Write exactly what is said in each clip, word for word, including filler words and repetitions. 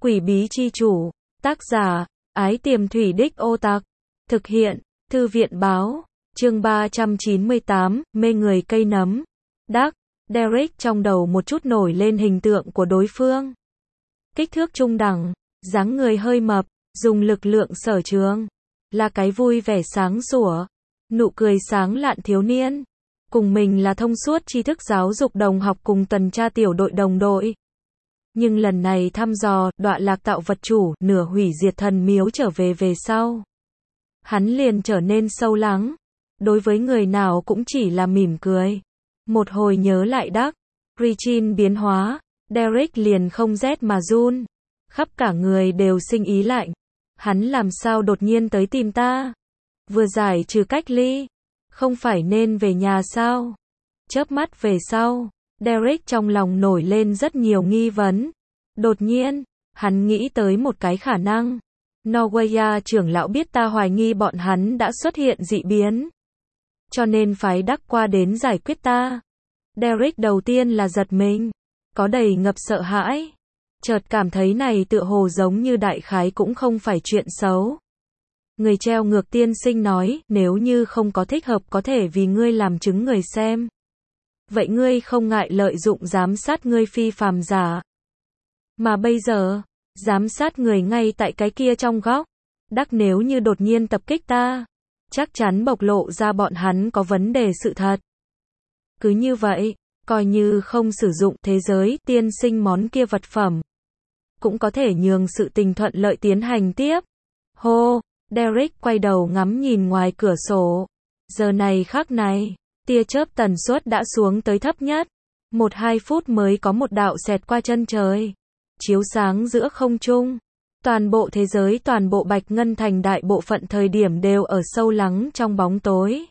Quỷ bí chi chủ, tác giả, Ái Tiềm Thủy Đích Ô Tặc, thực hiện, Thư viện báo, chương ba trăm chín mươi tám, mê người cây nấm. Đắc, Derek trong đầu một chút nổi lên hình tượng của đối phương. Kích thước trung đẳng, dáng người hơi mập, dùng lực lượng sở trường, là cái vui vẻ sáng sủa, nụ cười sáng lạn thiếu niên. Cùng mình là thông suốt tri thức giáo dục đồng học cùng tuần tra tiểu đội đồng đội. Nhưng lần này thăm dò, đọa lạc tạo vật chủ, nửa hủy diệt thần miếu trở về về sau. Hắn liền trở nên sâu lắng. Đối với người nào cũng chỉ là mỉm cười. Một hồi nhớ lại Đắc, Regine biến hóa, Derek liền không rét mà run. Khắp cả người đều sinh ý lạnh. Hắn làm sao đột nhiên tới tìm ta? Vừa giải trừ cách ly, không phải nên về nhà sao? Chớp mắt về sau, Derek trong lòng nổi lên rất nhiều nghi vấn. Đột nhiên, hắn nghĩ tới một cái khả năng. Norwaya trưởng lão biết ta hoài nghi bọn hắn đã xuất hiện dị biến, cho nên phái Đắc qua đến giải quyết ta. Derek đầu tiên là giật mình, có đầy ngập sợ hãi. Chợt cảm thấy này tựa hồ giống như đại khái cũng không phải chuyện xấu. Người treo ngược tiên sinh nói, nếu như không có thích hợp có thể vì ngươi làm chứng người xem. Vậy ngươi không ngại lợi dụng giám sát ngươi phi phàm giả. Mà bây giờ, giám sát người ngay tại cái kia trong góc. Đắc nếu như đột nhiên tập kích ta, chắc chắn bộc lộ ra bọn hắn có vấn đề sự thật. Cứ như vậy, coi như không sử dụng thế giới tiên sinh món kia vật phẩm, cũng có thể nhường sự tình thuận lợi tiến hành tiếp. Hô, Derek quay đầu ngắm nhìn ngoài cửa sổ. Giờ này khắc này, tia chớp tần suất đã xuống tới thấp nhất. Một hai phút mới có một đạo xẹt qua chân trời, chiếu sáng giữa không trung. Toàn bộ thế giới, toàn bộ Bạch Ngân Thành đại bộ phận thời điểm đều ở sâu lắng trong bóng tối.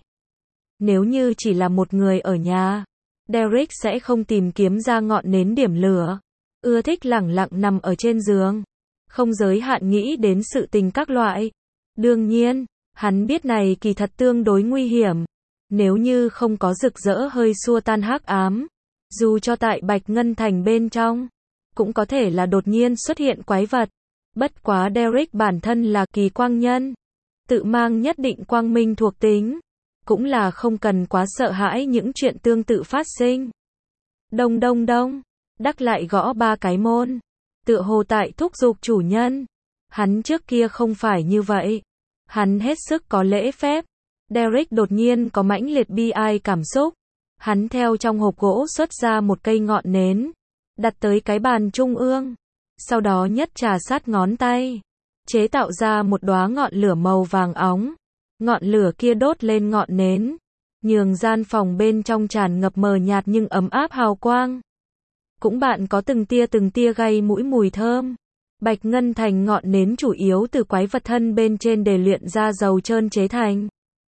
Nếu như chỉ là một người ở nhà, Derek sẽ không tìm kiếm ra ngọn nến điểm lửa. Ưa thích lẳng lặng nằm ở trên giường, không giới hạn nghĩ đến sự tình các loại. Đương nhiên, hắn biết này kỳ thật tương đối nguy hiểm. Nếu như không có rực rỡ hơi xua tan hắc ám, dù cho tại Bạch Ngân Thành bên trong, cũng có thể là đột nhiên xuất hiện quái vật. Bất quá Derek bản thân là kỳ quang nhân, tự mang nhất định quang minh thuộc tính, cũng là không cần quá sợ hãi những chuyện tương tự phát sinh. Đông đông đông, Đắc lại gõ ba cái môn, tựa hồ tại thúc giục chủ nhân. Hắn trước kia không phải như vậy, hắn hết sức có lễ phép. Derek đột nhiên có mãnh liệt bi ai cảm xúc. Hắn theo trong hộp gỗ xuất ra một cây ngọn nến, đặt tới cái bàn trung ương, sau đó nhất trà sát ngón tay, chế tạo ra một đóa ngọn lửa màu vàng óng. Ngọn lửa kia đốt lên ngọn nến, nhường gian phòng bên trong tràn ngập mờ nhạt nhưng ấm áp hào quang. Cũng bạn có từng tia từng tia gây mũi mùi thơm. Bạch Ngân Thành ngọn nến chủ yếu từ quái vật thân bên trên để luyện ra dầu trơn chế thành.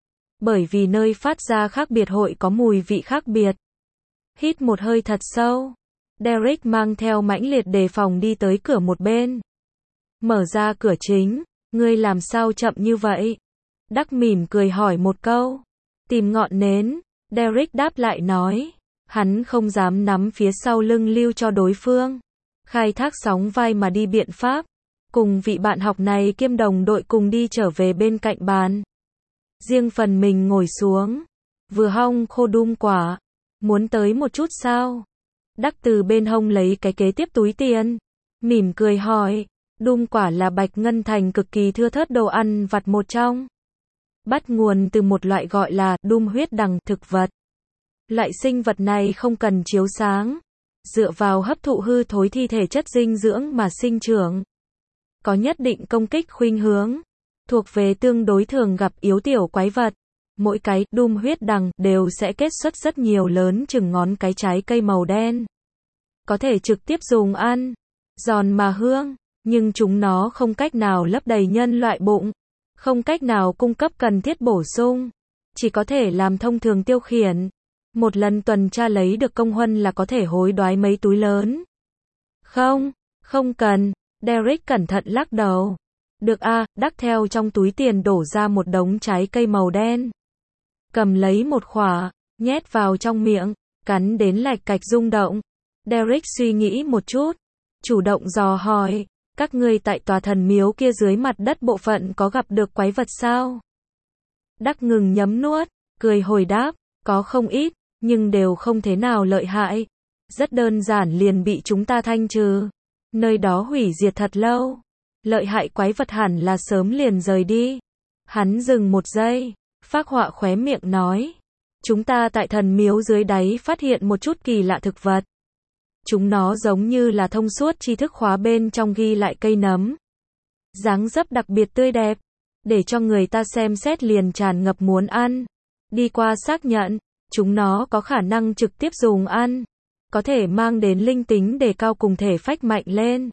Bởi vì nơi phát ra khác biệt hội có mùi vị khác biệt. Hít một hơi thật sâu, Derek mang theo mãnh liệt đề phòng đi tới cửa một bên. Mở ra cửa chính, ngươi làm sao chậm như vậy? Đắc mỉm cười hỏi một câu. Tìm ngọn nến, Derek đáp lại nói. Hắn không dám nắm phía sau lưng lưu cho đối phương. Khai thác sóng vai mà đi biện pháp. Cùng vị bạn học này kiêm đồng đội cùng đi trở về bên cạnh bàn. Riêng phần mình ngồi xuống. Vừa hong khô đum quả. Muốn tới một chút sao? Đắc từ bên hông lấy cái kế tiếp túi tiền. Mỉm cười hỏi. Đum quả là Bạch Ngân Thành cực kỳ thưa thớt đồ ăn vặt một trong. Bắt nguồn từ một loại gọi là đum huyết đằng thực vật. Loại sinh vật này không cần chiếu sáng, dựa vào hấp thụ hư thối thi thể chất dinh dưỡng mà sinh trưởng. Có nhất định công kích khuynh hướng, thuộc về tương đối thường gặp yếu tiểu quái vật. Mỗi cái đum huyết đằng đều sẽ kết xuất rất nhiều lớn chừng ngón cái trái cây màu đen. Có thể trực tiếp dùng ăn, giòn mà hương, nhưng chúng nó không cách nào lấp đầy nhân loại bụng, không cách nào cung cấp cần thiết bổ sung, chỉ có thể làm thông thường tiêu khiển. Một lần tuần tra lấy được công huân là có thể hối đoái mấy túi lớn. Không, không cần, Derek cẩn thận lắc đầu. Được a, Đắc theo trong túi tiền đổ ra một đống trái cây màu đen. Cầm lấy một khỏa, nhét vào trong miệng, cắn đến lạch cạch rung động. Derek suy nghĩ một chút, chủ động dò hỏi, Các ngươi tại tòa thần miếu kia dưới mặt đất bộ phận có gặp được quái vật sao? Đắc ngừng nhấm nuốt, cười hồi đáp, có không ít, nhưng đều không thế nào lợi hại. Rất đơn giản liền bị chúng ta thanh trừ. Nơi đó hủy diệt thật lâu. Lợi hại quái vật hẳn là sớm liền rời đi. Hắn dừng một giây, phác họa khóe miệng nói. Chúng ta tại thần miếu dưới đáy phát hiện một chút kỳ lạ thực vật. Chúng nó giống như là thông suốt tri thức khóa bên trong ghi lại cây nấm. Dáng dấp đặc biệt tươi đẹp, để cho người ta xem xét liền tràn ngập muốn ăn. Đi qua xác nhận, chúng nó có khả năng trực tiếp dùng ăn, có thể mang đến linh tính đề cao cùng thể phách mạnh lên.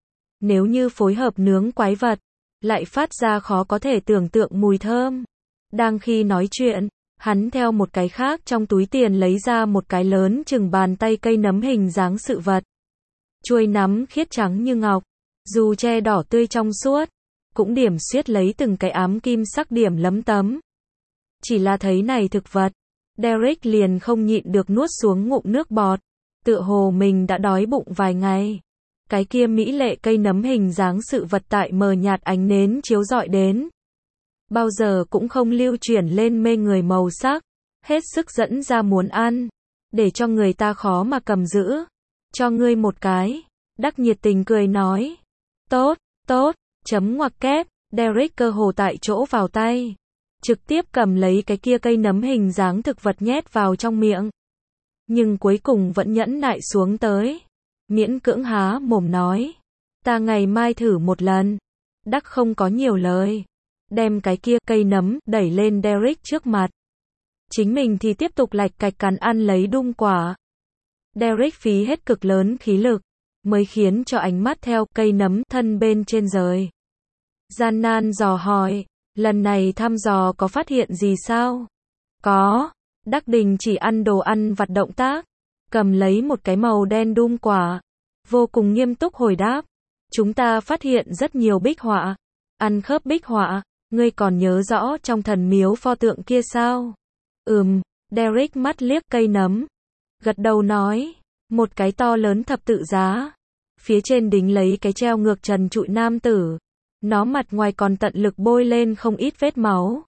Nếu như phối hợp nướng quái vật, lại phát ra khó có thể tưởng tượng mùi thơm. Đang khi nói chuyện, hắn theo một cái khác trong túi tiền lấy ra một cái lớn chừng bàn tay cây nấm hình dáng sự vật. Chuôi nắm khiết trắng như ngọc, dù che đỏ tươi trong suốt, cũng điểm xuyết lấy từng cái ám kim sắc điểm lấm tấm. Chỉ là thấy này thực vật, Derek liền không nhịn được nuốt xuống ngụm nước bọt, tựa hồ mình đã đói bụng vài ngày. Cái kia mỹ lệ cây nấm hình dáng sự vật tại mờ nhạt ánh nến chiếu rọi đến. Bao giờ cũng không lưu chuyển lên mê người màu sắc, hết sức dẫn ra muốn ăn, để cho người ta khó mà cầm giữ. Cho ngươi một cái, Đắc nhiệt tình cười nói. Tốt, tốt, chấm ngoặc kép, Derek cơ hồ tại chỗ vào tay. Trực tiếp cầm lấy cái kia cây nấm hình dáng thực vật nhét vào trong miệng. Nhưng cuối cùng vẫn nhẫn nại xuống tới. Miễn cưỡng há mồm nói. Ta ngày mai thử một lần. Đắc không có nhiều lời. Đem cái kia cây nấm đẩy lên Derek trước mặt. Chính mình thì tiếp tục lạch cạch cắn ăn lấy đung quả. Derek phí hết cực lớn khí lực, mới khiến cho ánh mắt theo cây nấm thân bên trên rời. Gian nan dò hỏi, lần này thăm dò có phát hiện gì sao? Có. Đắc đình chỉ ăn đồ ăn vặt động tác, cầm lấy một cái màu đen đung quả, vô cùng nghiêm túc hồi đáp. Chúng ta phát hiện rất nhiều bích họa. Ăn khớp bích họa, ngươi còn nhớ rõ trong thần miếu pho tượng kia sao? Ừm, Derek mắt liếc cây nấm, gật đầu nói, một cái to lớn thập tự giá, phía trên đính lấy cái treo ngược trần trụi nam tử, nó mặt ngoài còn tận lực bôi lên không ít vết máu.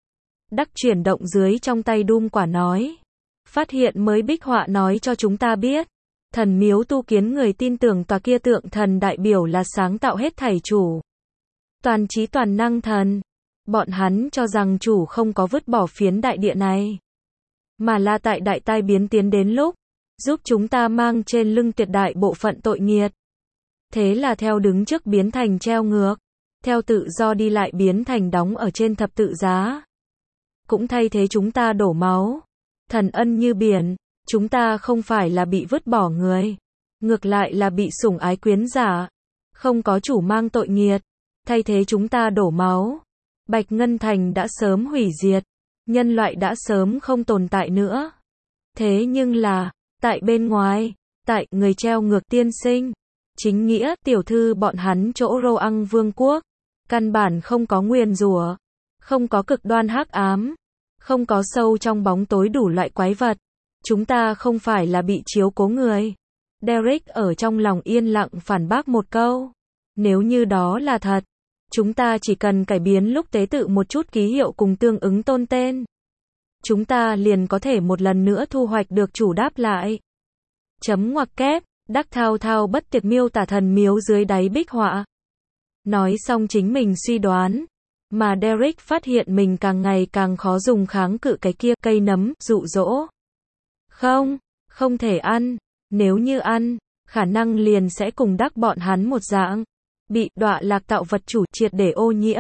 Đắc chuyển động dưới trong tay đum quả nói, phát hiện mới bích họa nói cho chúng ta biết, thần miếu tu kiến người tin tưởng tòa kia tượng thần đại biểu là sáng tạo hết thảy chủ. Toàn trí toàn năng thần. Bọn hắn cho rằng chủ không có vứt bỏ phiến đại địa này, mà là tại đại tai biến tiến đến lúc, giúp chúng ta mang trên lưng tuyệt đại bộ phận tội nghiệt. Thế là theo đứng trước biến thành treo ngược, theo tự do đi lại biến thành đóng ở trên thập tự giá. Cũng thay thế chúng ta đổ máu. Thần ân như biển, chúng ta không phải là bị vứt bỏ người, ngược lại là bị sủng ái quyến giả. Không có chủ mang tội nghiệt, thay thế chúng ta đổ máu. Bạch Ngân Thành đã sớm hủy diệt, nhân loại đã sớm không tồn tại nữa. Thế nhưng là, tại bên ngoài, tại người treo ngược tiên sinh, chính nghĩa tiểu thư bọn hắn chỗ Rô Ăn Vương quốc, căn bản không có nguyền rủa, không có cực đoan hắc ám, không có sâu trong bóng tối đủ loại quái vật. Chúng ta không phải là bị chiếu cố người. Derek ở trong lòng yên lặng phản bác một câu. Nếu như đó là thật, chúng ta chỉ cần cải biến lúc tế tự một chút ký hiệu cùng tương ứng tôn tên. Chúng ta liền có thể một lần nữa thu hoạch được chủ đáp lại. Chấm ngoặc kép, Đắc thao thao bất tuyệt miêu tả thần miếu dưới đáy bích họa. Nói xong chính mình suy đoán, mà Derek phát hiện mình càng ngày càng khó dùng kháng cự cái kia cây nấm dụ dỗ. Không, không thể ăn, nếu như ăn, khả năng liền sẽ cùng Đắc bọn hắn một dạng, bị đọa lạc tạo vật chủ triệt để ô nhiễm,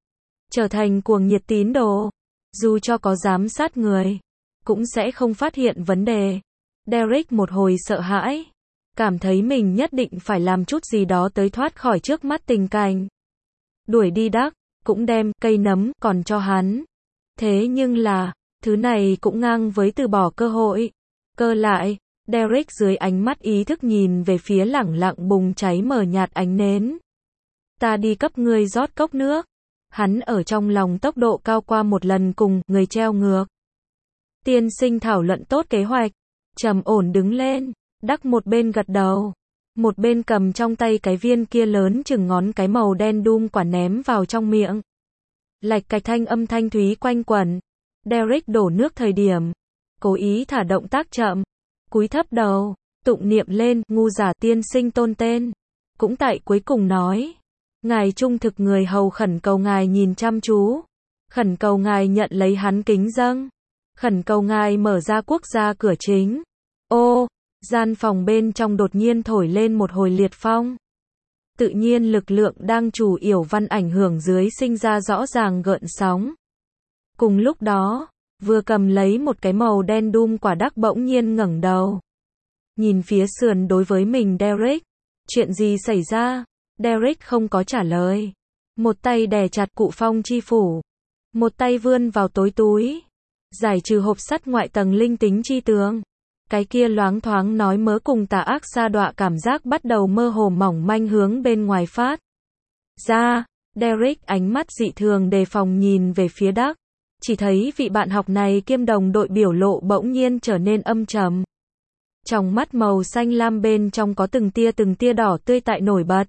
trở thành cuồng nhiệt tín đồ, dù cho có giám sát người, cũng sẽ không phát hiện vấn đề. Derek một hồi sợ hãi, cảm thấy mình nhất định phải làm chút gì đó tới thoát khỏi trước mắt tình cảnh. Đuổi đi Đắc, cũng đem cây nấm còn cho hắn. Thế nhưng là, thứ này cũng ngang với từ bỏ cơ hội. Cơ lại, Derek dưới ánh mắt ý thức nhìn về phía lẳng lặng bùng cháy mờ nhạt ánh nến. Ta đi cấp ngươi rót cốc nước. Hắn ở trong lòng tốc độ cao qua một lần cùng người treo ngược. Tiên sinh thảo luận tốt kế hoạch, trầm ổn đứng lên, Đắc một bên gật đầu, một bên cầm trong tay cái viên kia lớn chừng ngón cái màu đen đum quả ném vào trong miệng. Lạch cạch thanh âm thanh thúy quanh quẩn. Derek đổ nước thời điểm, cố ý thả động tác chậm, cúi thấp đầu, tụng niệm lên, ngu giả tiên sinh tôn tên. Cũng tại cuối cùng nói, ngài trung thực người hầu khẩn cầu ngài nhìn chăm chú, khẩn cầu ngài nhận lấy hắn kính dâng, khẩn cầu ngài mở ra quốc gia cửa chính. Ô, gian phòng bên trong đột nhiên thổi lên một hồi liệt phong. Tự nhiên lực lượng đang chủ yểu văn ảnh hưởng dưới sinh ra rõ ràng gợn sóng. Cùng lúc đó, vừa cầm lấy một cái màu đen đum quả đắc bỗng nhiên ngẩng đầu. Nhìn phía sườn đối với mình Derek. Chuyện gì xảy ra? Derek không có trả lời. Một tay đè chặt cụ phong chi phủ. Một tay vươn vào tối túi. Giải trừ hộp sắt ngoại tầng linh tính chi tường. Cái kia loáng thoáng nói mớ cùng tà ác sa đọa cảm giác bắt đầu mơ hồ mỏng manh hướng bên ngoài phát ra. Derek ánh mắt dị thường đề phòng nhìn về phía Đắc. Chỉ thấy vị bạn học này kiêm đồng đội biểu lộ bỗng nhiên trở nên âm trầm. Trong mắt màu xanh lam bên trong có từng tia từng tia đỏ tươi tại nổi bật.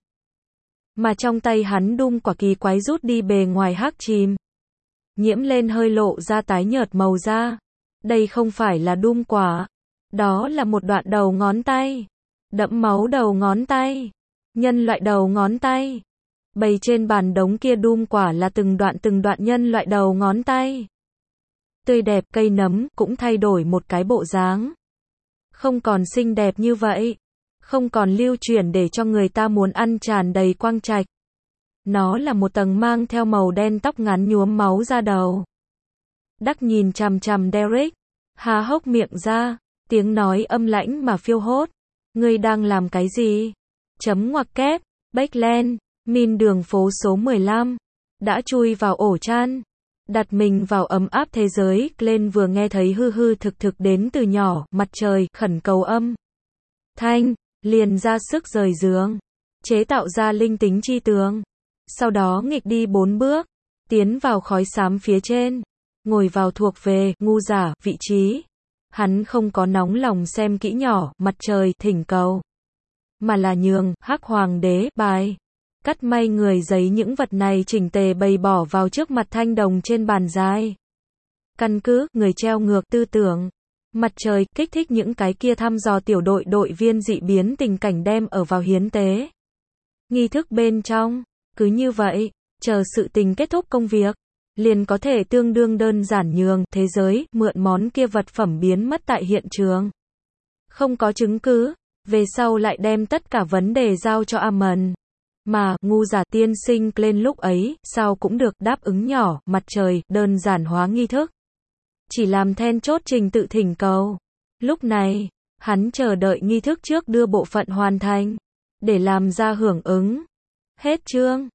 Mà trong tay hắn đum quả kỳ quái rút đi bề ngoài hắc chìm. Nhiễm lên hơi lộ ra tái nhợt màu da. Đây không phải là đum quả. Đó là một đoạn đầu ngón tay. Đẫm máu đầu ngón tay. Nhân loại đầu ngón tay. Bày trên bàn đống kia đum quả là từng đoạn từng đoạn nhân loại đầu ngón tay. Tươi đẹp cây nấm cũng thay đổi một cái bộ dáng. Không còn xinh đẹp như vậy. Không còn lưu chuyển để cho người ta muốn ăn tràn đầy quang trạch. Nó là một tầng mang theo màu đen tóc ngắn nhuốm máu ra đầu. Đắc nhìn chằm chằm Derek. Há hốc miệng ra. Tiếng nói âm lãnh mà phiêu hốt. Ngươi đang làm cái gì? Chấm ngoặc kép. Backland. Min đường phố số mười lăm. Đã chui vào ổ chăn. Đặt mình vào ấm áp thế giới. Glenn vừa nghe thấy hư hư thực thực đến từ nhỏ, mặt trời, khẩn cầu âm. Thanh, liền ra sức rời giường. Chế tạo ra linh tính chi tường. Sau đó nghịch đi bốn bước. Tiến vào khói xám phía trên. Ngồi vào thuộc về, ngu giả, vị trí. Hắn không có nóng lòng xem kỹ nhỏ, mặt trời, thỉnh cầu. Mà là nhường, hắc hoàng đế, bài. Cắt may người giấy những vật này chỉnh tề bày bỏ vào trước mặt thanh đồng trên bàn dài. Căn cứ, người treo ngược tư tưởng. Mặt trời, kích thích những cái kia thăm dò tiểu đội đội viên dị biến tình cảnh đem ở vào hiến tế. Nghi thức bên trong, cứ như vậy, chờ sự tình kết thúc công việc, liền có thể tương đương đơn giản nhường thế giới, mượn món kia vật phẩm biến mất tại hiện trường. Không có chứng cứ, về sau lại đem tất cả vấn đề giao cho Amon. Mà, ngu giả tiên sinh lên lúc ấy, sao cũng được đáp ứng nhỏ, mặt trời, đơn giản hóa nghi thức. Chỉ làm then chốt trình tự thỉnh cầu. Lúc này, hắn chờ đợi nghi thức trước đưa bộ phận hoàn thành, để làm ra hưởng ứng. Hết chương.